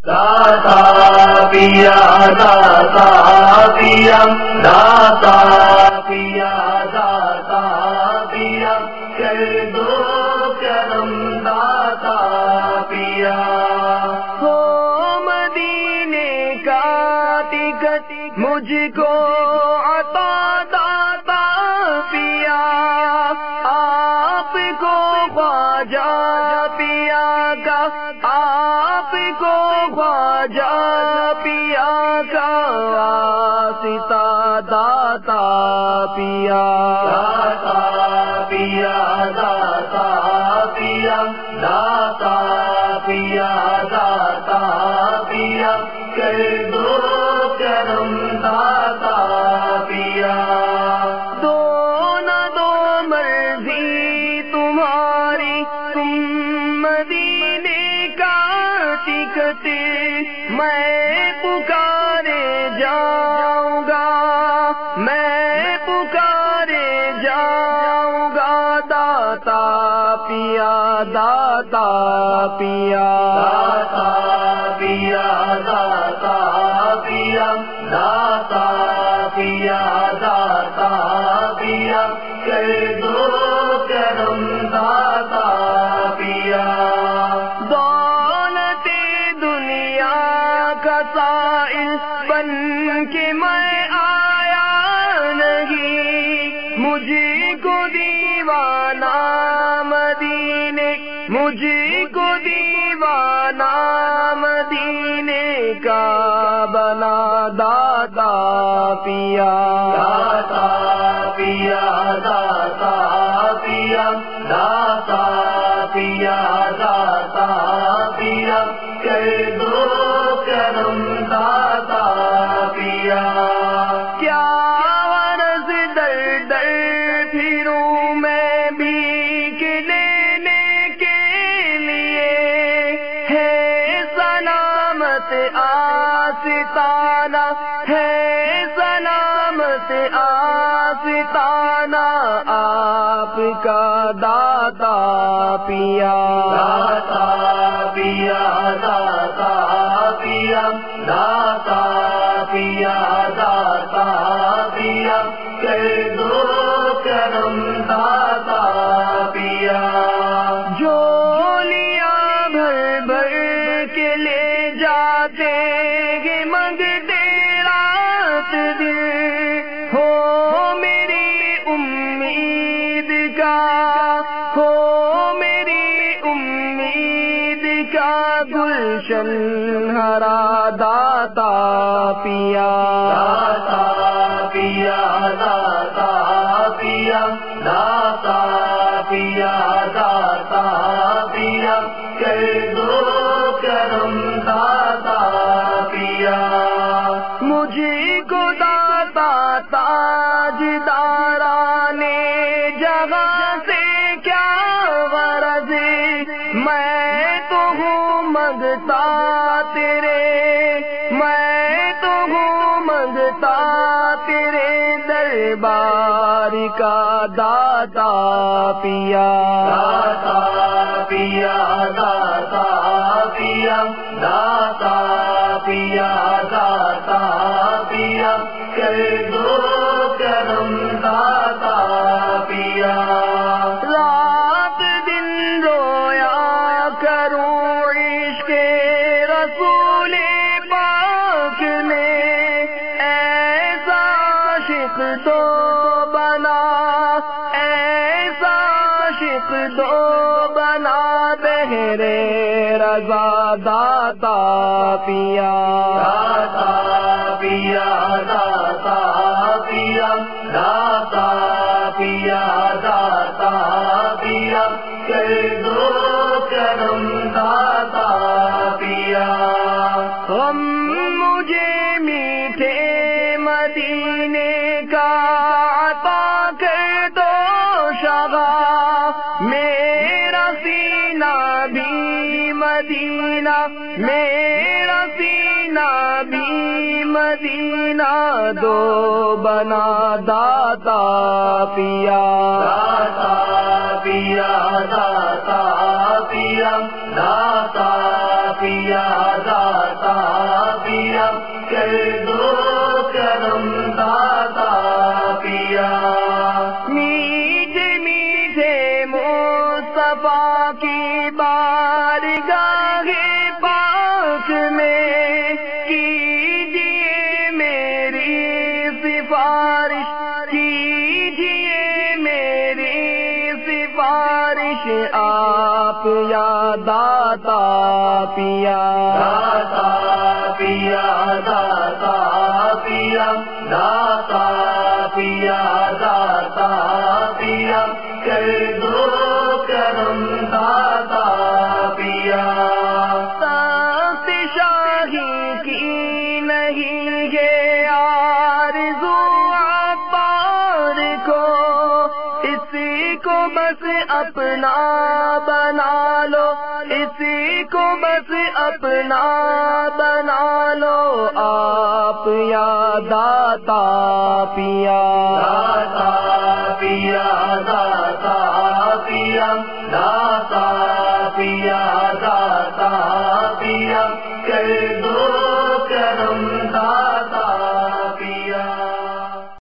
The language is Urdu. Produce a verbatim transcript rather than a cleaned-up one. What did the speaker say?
داتا پیا داتا پیا داتا پیا داتا پیا کر دو کرم داتا پیا ہو مدینے کا ٹکٹ مجھ کو عطا داتا پیا آپ کو خواجہ پیا کا آپ کو خواجہ پیا کا واسطہ داتا پیا داتا پیا داتا پیا داتا پیا داتا پیا کر دو کرم داتا پیا دو نہ دو مرضی تمہاری تم مدینے کا ٹکٹ میں پکارے جاؤں گا میں پکارے جاؤں گا داتا پیا داتا پیا داتا پیا داتا پیا داتا پیا داتا پیا کر دو کرم داتا پیا دولت دنیا کا سائل بن کے میں آیا نہیں مجھے کو دیوانہ مدینے مجھے کو دیوانہ مدینے کا بنا داتا پیا داتا پیا داتا پیا داتا پیا داتا پیا کر دو کرم داتا پیا کیا ورز در در پھروں میں بھیک لینے کے لیے ہے سلامت آستانہ ہے سلامت آستانہ آپ کا داتا پیا داتا پیا داتا پیا داتا پیا داتا پیا کر دو کرم داتا پیا جھولیاں بھر بھر کے لے جاتے گے منگتے رات دن ہو میری امید کا ہو میری امید کا گلشن ہرا داتا پیا داتا پیا داتا پیا داتا پیا داتا پیا کر دو کرم داتا پیا مجھے کو داتا تاج دارانے جگہ سے کیا غرض میں تو ہوں منگتا تیرے میں تو ہوں منگتا تیرے دربار کا داتا پیا داتا پیا داتا پیا داتا پیا داتا پیا کر دو کرم داتا پیا رات دن رویا کروں عشق رسول پاک میں ایسا عاشق تو بنا ایسا عاشق تو بنا بہرے رضا داتا پیا داتا پیا داتا پیا داتا پیا داتا پیا کر دو کرم داتا پیا ہم مجھے میٹھے مدینے کا عطا کر دو شغا میرا سینہ بھی مدینہ میرا سینہ بھی مدینہ دو بنا داتا پیا داتا پیا داتا پیا داتا پیا داتا پیا داتا پیا داتا پیا داتا پیا داتا پیا کر دو کرم داتا پیا تخت شاہی کی نہیں ہے آرزو عطار کو، اسی کو بس اپنا بنا لو، اسی کو بس اپنا بنا لو آپ یا داتا پیا داتا پیا داتا پیا داتا پیا داتا پیا کر دو